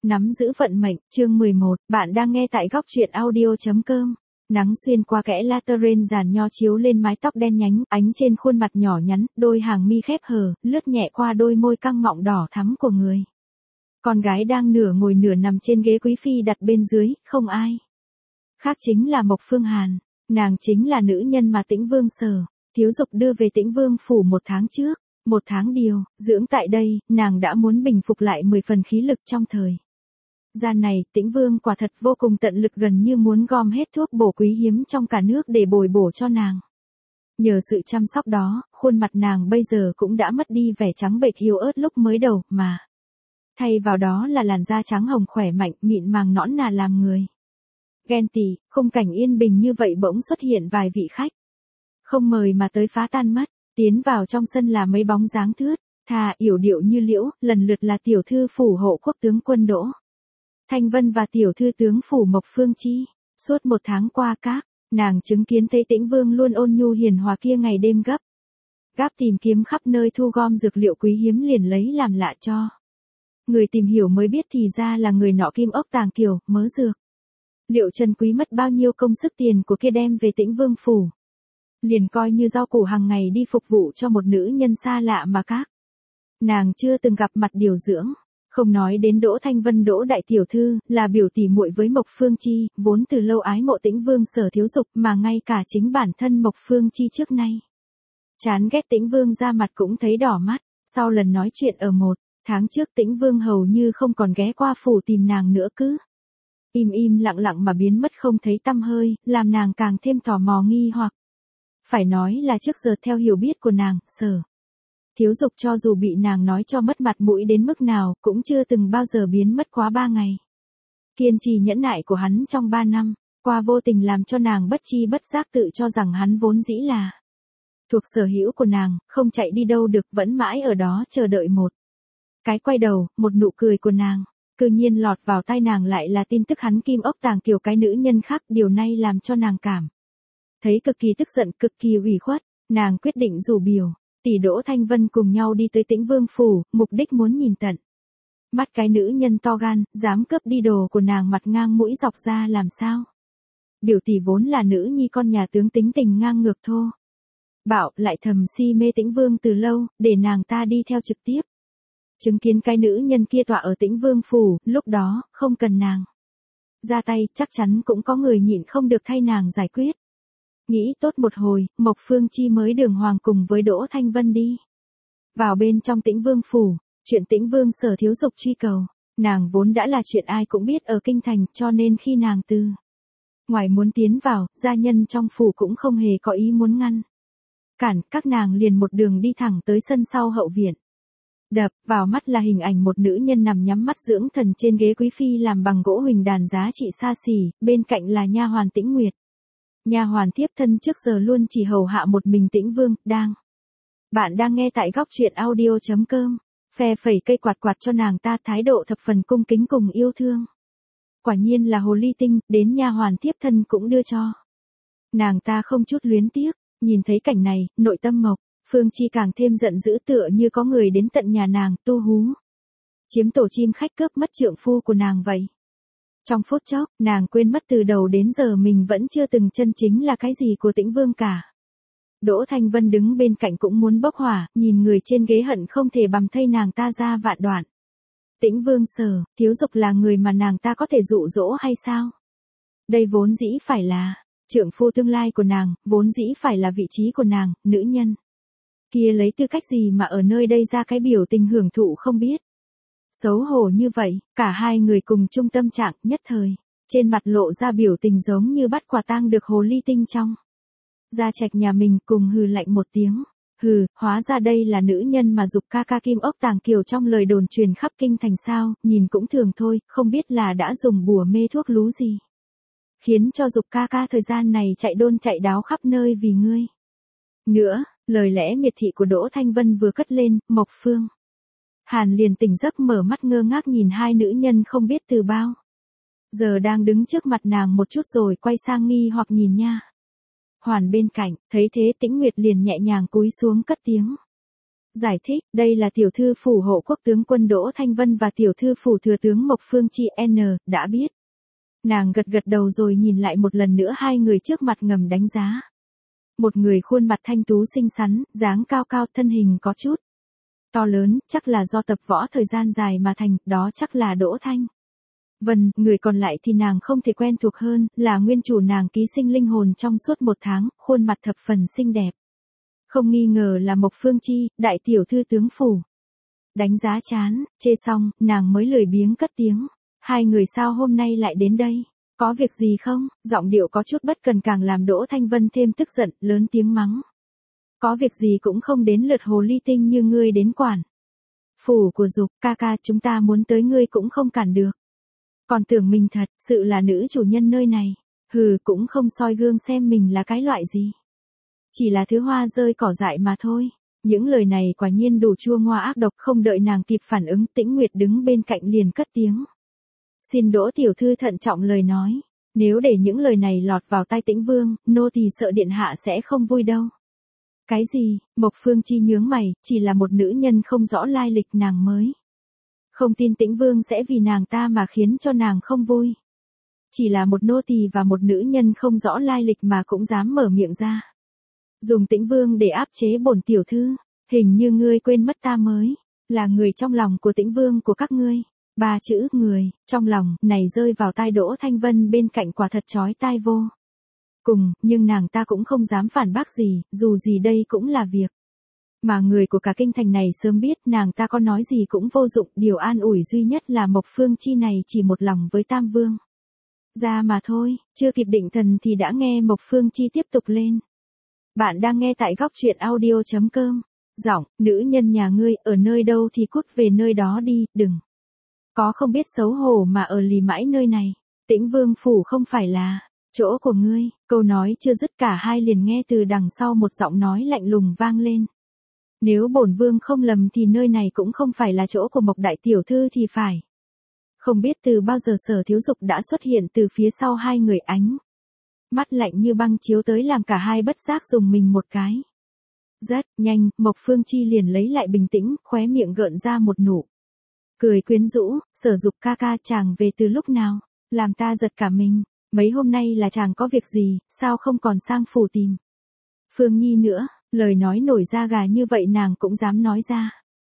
Nắm giữ vận mệnh, chương 11, bạn đang nghe tại góc truyện audio.com. Nắng xuyên qua kẽ lateral giàn nho chiếu lên mái tóc đen nhánh, ánh trên khuôn mặt nhỏ nhắn, đôi hàng mi khép hờ, lướt nhẹ qua đôi môi căng mọng đỏ thắm của người. Con gái đang nửa ngồi nửa nằm trên ghế quý phi đặt bên dưới, không ai khác chính là Mộc Phương Hàn. Nàng chính là nữ nhân mà Tĩnh Vương Sở Thiếu Dục đưa về Tĩnh Vương phủ 1 tháng trước. 1 tháng điều, dưỡng tại đây, nàng đã muốn bình phục lại 10 phần khí lực trong thời gian này. Tĩnh Vương quả thật vô cùng tận lực, gần như muốn gom hết thuốc bổ quý hiếm trong cả nước để bồi bổ cho nàng. Nhờ sự chăm sóc đó, khuôn mặt nàng bây giờ cũng đã mất đi vẻ trắng bệch yếu ớt lúc mới đầu, mà thay vào đó là làn da trắng hồng khỏe mạnh, mịn màng nõn nà làm người ghen tị. Khung cảnh yên bình như vậy bỗng xuất hiện vài vị khách không mời mà tới phá tan mất. Tiến vào trong sân là mấy bóng dáng thướt tha, yểu điệu như liễu, lần lượt là tiểu thư phủ hộ quốc tướng quân Đỗ Thanh Vân và tiểu thư tướng phủ Mộc Phương Chi. Suốt 1 tháng qua, các nàng chứng kiến thấy Tĩnh Vương luôn ôn nhu hiền hòa kia ngày đêm gấp gáp tìm kiếm khắp nơi thu gom dược liệu quý hiếm liền lấy làm lạ cho người tìm hiểu mới biết thì ra là người nọ kim ốc tàng kiều, mớ dược liệu trần quý mất bao nhiêu công sức tiền của kia đem về Tĩnh Vương phủ. Liền coi như rau củ hàng ngày đi phục vụ cho một nữ nhân xa lạ mà các nàng chưa từng gặp mặt điều dưỡng. Không nói đến Đỗ Thanh Vân, Đỗ đại tiểu thư là biểu tỷ muội với Mộc Phương Chi, vốn từ lâu ái mộ Tĩnh Vương Sở Thiếu Dục, mà ngay cả chính bản thân Mộc Phương Chi trước nay chán ghét Tĩnh Vương ra mặt cũng thấy đỏ mắt. Sau lần nói chuyện ở 1 tháng trước, Tĩnh Vương hầu như không còn ghé qua phủ tìm nàng nữa, cứ im lặng lặng mà biến mất không thấy tăm hơi, làm nàng càng thêm tò mò nghi hoặc. Phải nói là trước giờ theo hiểu biết của nàng, Sở Thiếu Dục cho dù bị nàng nói cho mất mặt mũi đến mức nào, cũng chưa từng bao giờ biến mất quá 3 ngày. Kiên trì nhẫn nại của hắn trong 3 năm qua vô tình làm cho nàng bất chi bất giác tự cho rằng hắn vốn dĩ là thuộc sở hữu của nàng, không chạy đi đâu được, vẫn mãi ở đó chờ đợi một cái quay đầu, một nụ cười của nàng. Cư nhiên lọt vào tai nàng lại là tin tức hắn kim ốc tàng kiều cái nữ nhân khác. Điều này làm cho nàng cảm thấy cực kỳ tức giận, cực kỳ ủy khuất. Nàng quyết định rủ biểu tỷ Đỗ Thanh Vân cùng nhau đi tới Tĩnh Vương phủ, mục đích muốn nhìn tận mắt cái nữ nhân to gan, dám cướp đi đồ của nàng mặt ngang mũi dọc ra làm sao. Biểu tỷ vốn là nữ nhi con nhà tướng, tính tình ngang ngược thô bạo, lại thầm si mê Tĩnh Vương từ lâu, để nàng ta đi theo trực tiếp chứng kiến cái nữ nhân kia tọa ở Tĩnh Vương phủ. Lúc đó, không cần nàng ra tay, chắc chắn cũng có người nhịn không được thay nàng giải quyết. Nghĩ tốt một hồi, Mộc Phương Chi mới đường hoàng cùng với Đỗ Thanh Vân đi vào bên trong Tĩnh Vương phủ. Chuyện Tĩnh Vương Sở Thiếu Dục truy cầu nàng vốn đã là chuyện ai cũng biết ở kinh thành, cho nên khi nàng từ ngoài muốn tiến vào, gia nhân trong phủ cũng không hề có ý muốn ngăn cản, các nàng liền một đường đi thẳng tới sân sau hậu viện. Đập vào mắt là hình ảnh một nữ nhân nằm nhắm mắt dưỡng thần trên ghế quý phi làm bằng gỗ huỳnh đàn giá trị xa xỉ, bên cạnh là nha hoàn Tĩnh Nguyệt. Nha hoàn thiếp thân trước giờ luôn chỉ hầu hạ một mình Tĩnh Vương. Bạn đang nghe tại góc truyện audio.com. Phe phẩy cây quạt quạt cho nàng ta, thái độ thập phần cung kính cùng yêu thương. Quả nhiên là hồ ly tinh, đến nha hoàn thiếp thân cũng đưa cho nàng ta không chút luyến tiếc. Nhìn thấy cảnh này, nội tâm Mộc Phương Chi càng thêm giận dữ, tựa như có người đến tận nhà nàng tu hú chiếm tổ chim khách, cướp mất trượng phu của nàng vậy. Trong phút chốc, nàng quên mất từ đầu đến giờ mình vẫn chưa từng chân chính là cái gì của Tĩnh Vương cả. Đỗ Thanh Vân đứng bên cạnh cũng muốn bốc hỏa, nhìn người trên ghế hận không thể bằm thây nàng ta ra vạn đoạn. Tĩnh Vương Sở Thiếu Dục là người mà nàng ta có thể dụ dỗ hay sao? Đây vốn dĩ phải là trượng phu tương lai của nàng, vốn dĩ phải là vị trí của nàng. Nữ nhân kia lấy tư cách gì mà ở nơi đây ra cái biểu tình hưởng thụ không biết xấu hổ như vậy. Cả hai người cùng chung tâm trạng, nhất thời trên mặt lộ ra biểu tình giống như bắt quả tang được hồ ly tinh trong gia trạch nhà mình, cùng hừ lạnh một tiếng. Hừ, hóa ra đây là nữ nhân mà Dục ca ca kim ốc tàng kiều trong lời đồn truyền khắp kinh thành sao. Nhìn cũng thường thôi, không biết là đã dùng bùa mê thuốc lú gì khiến cho Dục ca ca thời gian này chạy đôn chạy đáo khắp nơi vì ngươi. Nữa, lời lẽ miệt thị của Đỗ Thanh Vân vừa cất lên, Mộc Phương Hàn liền tỉnh giấc, mở mắt ngơ ngác nhìn hai nữ nhân không biết từ bao giờ đang đứng trước mặt nàng một chút, rồi quay sang nghi hoặc nhìn nha hoàn bên cạnh. Thấy thế, Tĩnh Nguyệt liền nhẹ nhàng cúi xuống cất tiếng Giải thích, đây là tiểu thư phủ hộ quốc tướng quân Đỗ Thanh Vân và tiểu thư phủ thừa tướng Mộc Phương Chi N, đã biết. Nàng gật gật đầu rồi nhìn lại một lần nữa hai người trước mặt ngầm đánh giá. Một người khuôn mặt thanh tú xinh xắn, dáng cao cao, thân hình có chút to lớn, chắc là do tập võ thời gian dài mà thành, đó chắc là Đỗ Thanh Vân. Người còn lại thì nàng không thể quen thuộc hơn, là nguyên chủ nàng ký sinh linh hồn trong suốt 1 tháng, khuôn mặt thập phần xinh đẹp. Không nghi ngờ là Mộc Phương Chi, đại tiểu thư tướng phủ. Đánh giá chán, chê xong, nàng mới lười biếng cất tiếng. Hai người sao hôm nay lại đến đây? Có việc gì không? Giọng điệu có chút bất cần càng làm Đỗ Thanh Vân thêm tức giận, lớn tiếng mắng. Có việc gì cũng không đến lượt hồ ly tinh như ngươi đến quản. Phủ của Dục, ca ca, chúng ta muốn tới ngươi cũng không cản được. Còn tưởng mình thật sự là nữ chủ nhân nơi này. Hừ, cũng không soi gương xem mình là cái loại gì. Chỉ là thứ hoa rơi cỏ dại mà thôi. Những lời này quả nhiên đủ chua ngoa ác độc, không đợi nàng kịp phản ứng, Tĩnh Nguyệt đứng bên cạnh liền cất tiếng. Xin Đỗ tiểu thư thận trọng lời nói. Nếu để những lời này lọt vào tai Tĩnh Vương, nô tỳ sợ điện hạ sẽ không vui đâu. Cái gì? Mộc Phương Chi nhướng mày, chỉ là một nữ nhân không rõ lai lịch nàng mới. Không tin Tĩnh Vương sẽ vì nàng ta mà khiến cho nàng không vui. Chỉ là một nô tỳ và một nữ nhân không rõ lai lịch mà cũng dám mở miệng ra. Dùng Tĩnh Vương để áp chế bổn tiểu thư, hình như ngươi quên mất ta mới là người trong lòng của Tĩnh Vương của các ngươi. 3 chữ người trong lòng này rơi vào tai Đỗ Thanh Vân bên cạnh quả thật chói tai vô cùng, nhưng nàng ta cũng không dám phản bác gì, dù gì đây cũng là việc mà người của cả kinh thành này sớm biết, nàng ta có nói gì cũng vô dụng, điều an ủi duy nhất là Mộc Phương Chi này chỉ một lòng với Tam Vương ra mà thôi. Chưa kịp định thần thì đã nghe Mộc Phương Chi tiếp tục lên. Bạn đang nghe tại góc truyện audio.com. Giọng, nữ nhân nhà ngươi ở nơi đâu thì cút về nơi đó đi, đừng có không biết xấu hổ mà ở lì mãi nơi này. Tĩnh Vương phủ không phải là chỗ của ngươi. Câu nói chưa dứt cả hai liền nghe từ đằng sau một giọng nói lạnh lùng vang lên. Nếu bổn vương không lầm thì nơi này cũng không phải là chỗ của Mộc đại tiểu thư thì phải. Không biết từ bao giờ Sở Thiếu Dục đã xuất hiện từ phía sau hai người, ánh mắt lạnh như băng chiếu tới làm cả hai bất giác dùng mình một cái. Rất nhanh, Mộc Phương Chi liền lấy lại bình tĩnh, khóe miệng gợn ra một nụ cười quyến rũ. Sở Dục ca ca, chàng về từ lúc nào? Làm ta giật cả mình. Mấy hôm nay là chàng có việc gì, sao không còn sang phủ tìm Phương Nhi nữa? Lời nói nổi da gà như vậy nàng cũng dám nói ra.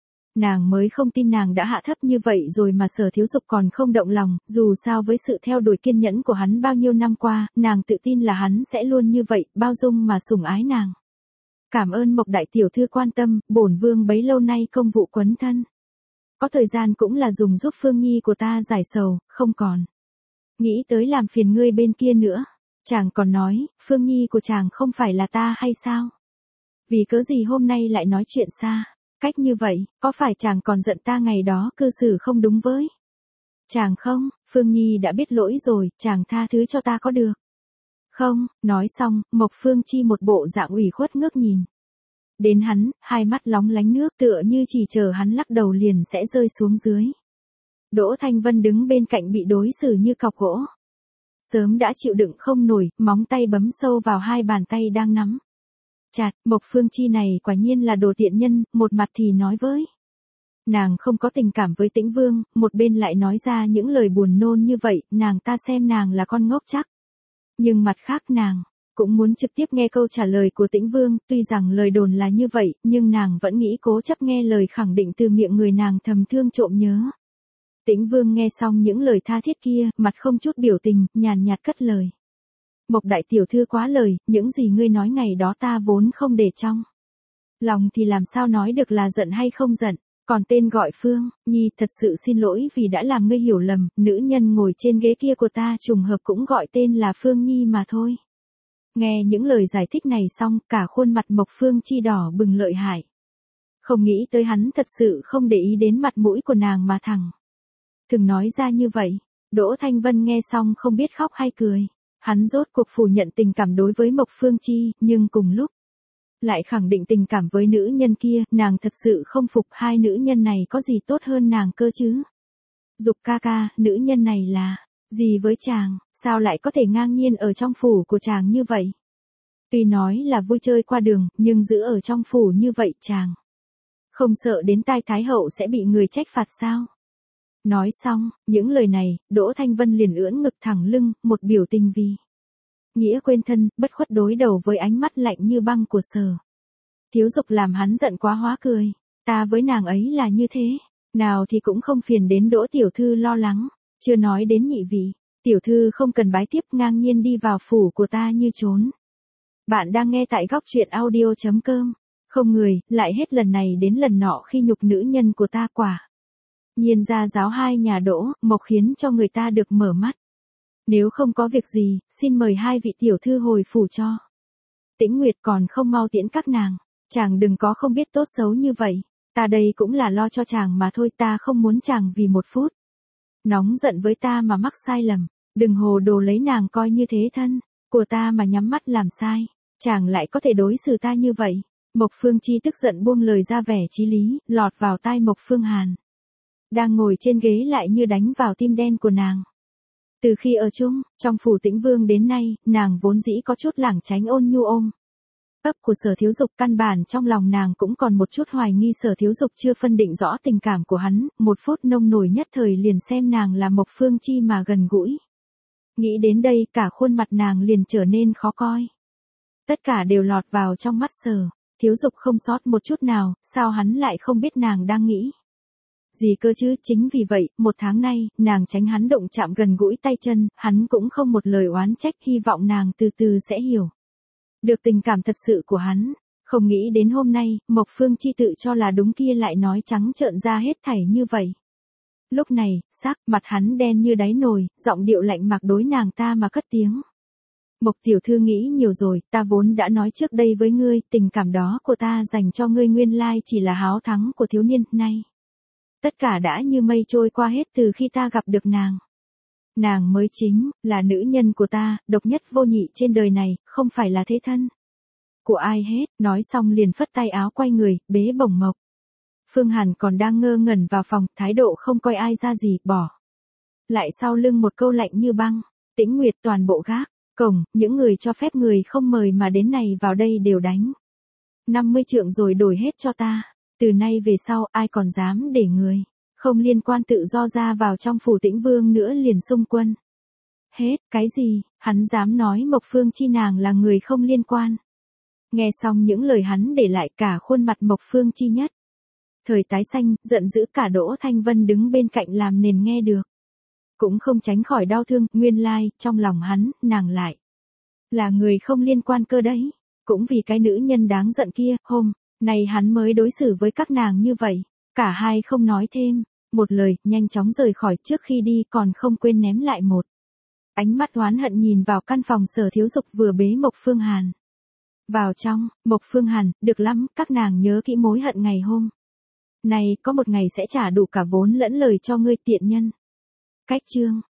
Nàng mới không tin nàng đã hạ thấp như vậy rồi mà Sở Thiếu Dục còn không động lòng, dù sao với sự theo đuổi kiên nhẫn của hắn bao nhiêu năm qua, nàng tự tin là hắn sẽ luôn như vậy, bao dung mà sủng ái nàng. Cảm ơn Mộc đại tiểu thư quan tâm, bổn vương bấy lâu nay công vụ quấn thân. Có thời gian cũng là dùng giúp Phương Nhi của ta giải sầu, không còn nghĩ tới làm phiền ngươi bên kia nữa. Chàng còn nói, Phương Nhi của chàng không phải là ta hay sao? Vì cớ gì hôm nay lại nói chuyện xa cách như vậy, có phải chàng còn giận ta ngày đó cư xử không đúng với chàng không? Phương Nhi đã biết lỗi rồi, chàng tha thứ cho ta có được không? Nói xong, Mộc Phương Chi một bộ dạng ủy khuất ngước nhìn đến hắn, hai mắt lóng lánh nước tựa như chỉ chờ hắn lắc đầu liền sẽ rơi xuống dưới. Đỗ Thanh Vân đứng bên cạnh bị đối xử như cọc gỗ. Sớm đã chịu đựng không nổi, móng tay bấm sâu vào hai bàn tay đang nắm chặt. Mộc Phương Chi này quả nhiên là đồ tiện nhân, một mặt thì nói với nàng không có tình cảm với Tĩnh Vương, một bên lại nói ra những lời buồn nôn như vậy, nàng ta xem nàng là con ngốc chắc. Nhưng mặt khác nàng cũng muốn trực tiếp nghe câu trả lời của Tĩnh Vương, tuy rằng lời đồn là như vậy, nhưng nàng vẫn nghĩ cố chấp nghe lời khẳng định từ miệng người nàng thầm thương trộm nhớ. Tĩnh Vương nghe xong những lời tha thiết kia, mặt không chút biểu tình, nhàn nhạt cất lời. Mộc đại tiểu thư quá lời, những gì ngươi nói ngày đó ta vốn không để trong lòng thì làm sao nói được là giận hay không giận. Còn tên gọi Phương Nhi, thật sự xin lỗi vì đã làm ngươi hiểu lầm, nữ nhân ngồi trên ghế kia của ta trùng hợp cũng gọi tên là Phương Nhi mà thôi. Nghe những lời giải thích này xong, cả khuôn mặt Mộc Phương Chi đỏ bừng lợi hại. Không nghĩ tới hắn thật sự không để ý đến mặt mũi của nàng mà thẳng thường nói ra như vậy. Đỗ Thanh Vân nghe xong không biết khóc hay cười. Hắn rốt cuộc phủ nhận tình cảm đối với Mộc Phương Chi, nhưng cùng lúc lại khẳng định tình cảm với nữ nhân kia, nàng thật sự không phục hai nữ nhân này có gì tốt hơn nàng cơ chứ. Dục ca ca, nữ nhân này là gì với chàng, sao lại có thể ngang nhiên ở trong phủ của chàng như vậy? Tuy nói là vui chơi qua đường, nhưng giữ ở trong phủ như vậy chàng Không sợ đến tai Thái hậu sẽ bị người trách phạt sao? Nói xong, những lời này, Đỗ Thanh Vân liền ưỡn ngực thẳng lưng, một biểu tình vì nghĩa quên thân, bất khuất đối đầu với ánh mắt lạnh như băng của Sở Thiếu Dục làm hắn giận quá hóa cười. Ta với nàng ấy là như thế, nào thì cũng không phiền đến Đỗ tiểu thư lo lắng, chưa nói đến nhị vị, tiểu thư không cần bái tiếp ngang nhiên đi vào phủ của ta như trốn. Bạn đang nghe tại góc truyện audio.com. Không người, lại hết lần này đến lần nọ khi nhục nữ nhân của ta quả. Nhiên gia giáo hai nhà Đỗ, Mộc khiến cho người ta được mở mắt. Nếu không có việc gì, xin mời hai vị tiểu thư hồi phủ cho. Tĩnh Nguyệt còn không mau tiễn các nàng. Chàng đừng có không biết tốt xấu như vậy. Ta đây cũng là lo cho chàng mà thôi, ta không muốn chàng vì một phút nóng giận với ta mà mắc sai lầm. Đừng hồ đồ lấy nàng coi như thế thân của ta mà nhắm mắt làm sai. Chàng lại có thể đối xử ta như vậy. Mộc Phương Chi tức giận buông lời ra vẻ chí lý, lọt vào tai Mộc Phương Hàn. Đang ngồi trên ghế lại như đánh vào tim đen của nàng. Từ khi ở chung, trong phủ Tĩnh Vương đến nay, nàng vốn dĩ có chút lảng tránh ôn nhu ôm ấp của Sở Thiếu Dục, căn bản trong lòng nàng cũng còn một chút hoài nghi Sở Thiếu Dục chưa phân định rõ tình cảm của hắn, một phút nông nổi nhất thời liền xem nàng là Mộc Phương Chi mà gần gũi. Nghĩ đến đây, cả khuôn mặt nàng liền trở nên khó coi. Tất cả đều lọt vào trong mắt Sở Thiếu Dục không sót một chút nào, sao hắn lại không biết nàng đang nghĩ gì cơ chứ? Chính vì vậy, một tháng nay, nàng tránh hắn động chạm gần gũi tay chân, hắn cũng không một lời oán trách, hy vọng nàng từ từ sẽ hiểu được tình cảm thật sự của hắn. Không nghĩ đến hôm nay, Mộc Phương Chi tự cho là đúng kia lại nói trắng trợn ra hết thảy như vậy. Lúc này, sắc mặt hắn đen như đáy nồi, giọng điệu lạnh mặc đối nàng ta mà cất tiếng. Mộc tiểu thư nghĩ nhiều rồi, ta vốn đã nói trước đây với ngươi, tình cảm đó của ta dành cho ngươi nguyên lai chỉ là háo thắng của thiếu niên, nay tất cả đã như mây trôi qua hết từ khi ta gặp được nàng. Nàng mới chính là nữ nhân của ta, độc nhất vô nhị trên đời này, không phải là thế thân của ai hết. Nói xong liền phất tay áo quay người, bế bổng Mộc Phương Hàn còn đang ngơ ngẩn vào phòng, thái độ không coi ai ra gì, bỏ lại sau lưng một câu lạnh như băng. Tĩnh Nguyệt, toàn bộ gác cổng, những người cho phép người không mời mà đến này vào đây đều đánh 50 trượng rồi đổi hết cho ta. Từ nay về sau, ai còn dám để người không liên quan tự do ra vào trong phủ Tĩnh Vương nữa liền xung quân. Hết, cái gì? Hắn dám nói Mộc Phương Chi nàng là người không liên quan. Nghe xong những lời hắn để lại, cả khuôn mặt Mộc Phương Chi nhất thời tái xanh, giận dữ. Cả Đỗ Thanh Vân đứng bên cạnh làm nền nghe được cũng không tránh khỏi đau thương. Nguyên lai, trong lòng hắn, nàng lại là người không liên quan cơ đấy. Cũng vì cái nữ nhân đáng giận kia, hôm nay hắn mới đối xử với các nàng như vậy. Cả hai không nói thêm một lời, nhanh chóng rời khỏi, trước khi đi còn không quên ném lại một ánh mắt oán hận nhìn vào căn phòng Sở Thiếu Dục vừa bế Mộc Phương Hàn vào trong. Mộc Phương Hàn, được lắm, các nàng nhớ kỹ mối hận ngày hôm nay, có một ngày sẽ trả đủ cả vốn lẫn lời cho ngươi tiện nhân. Cách chương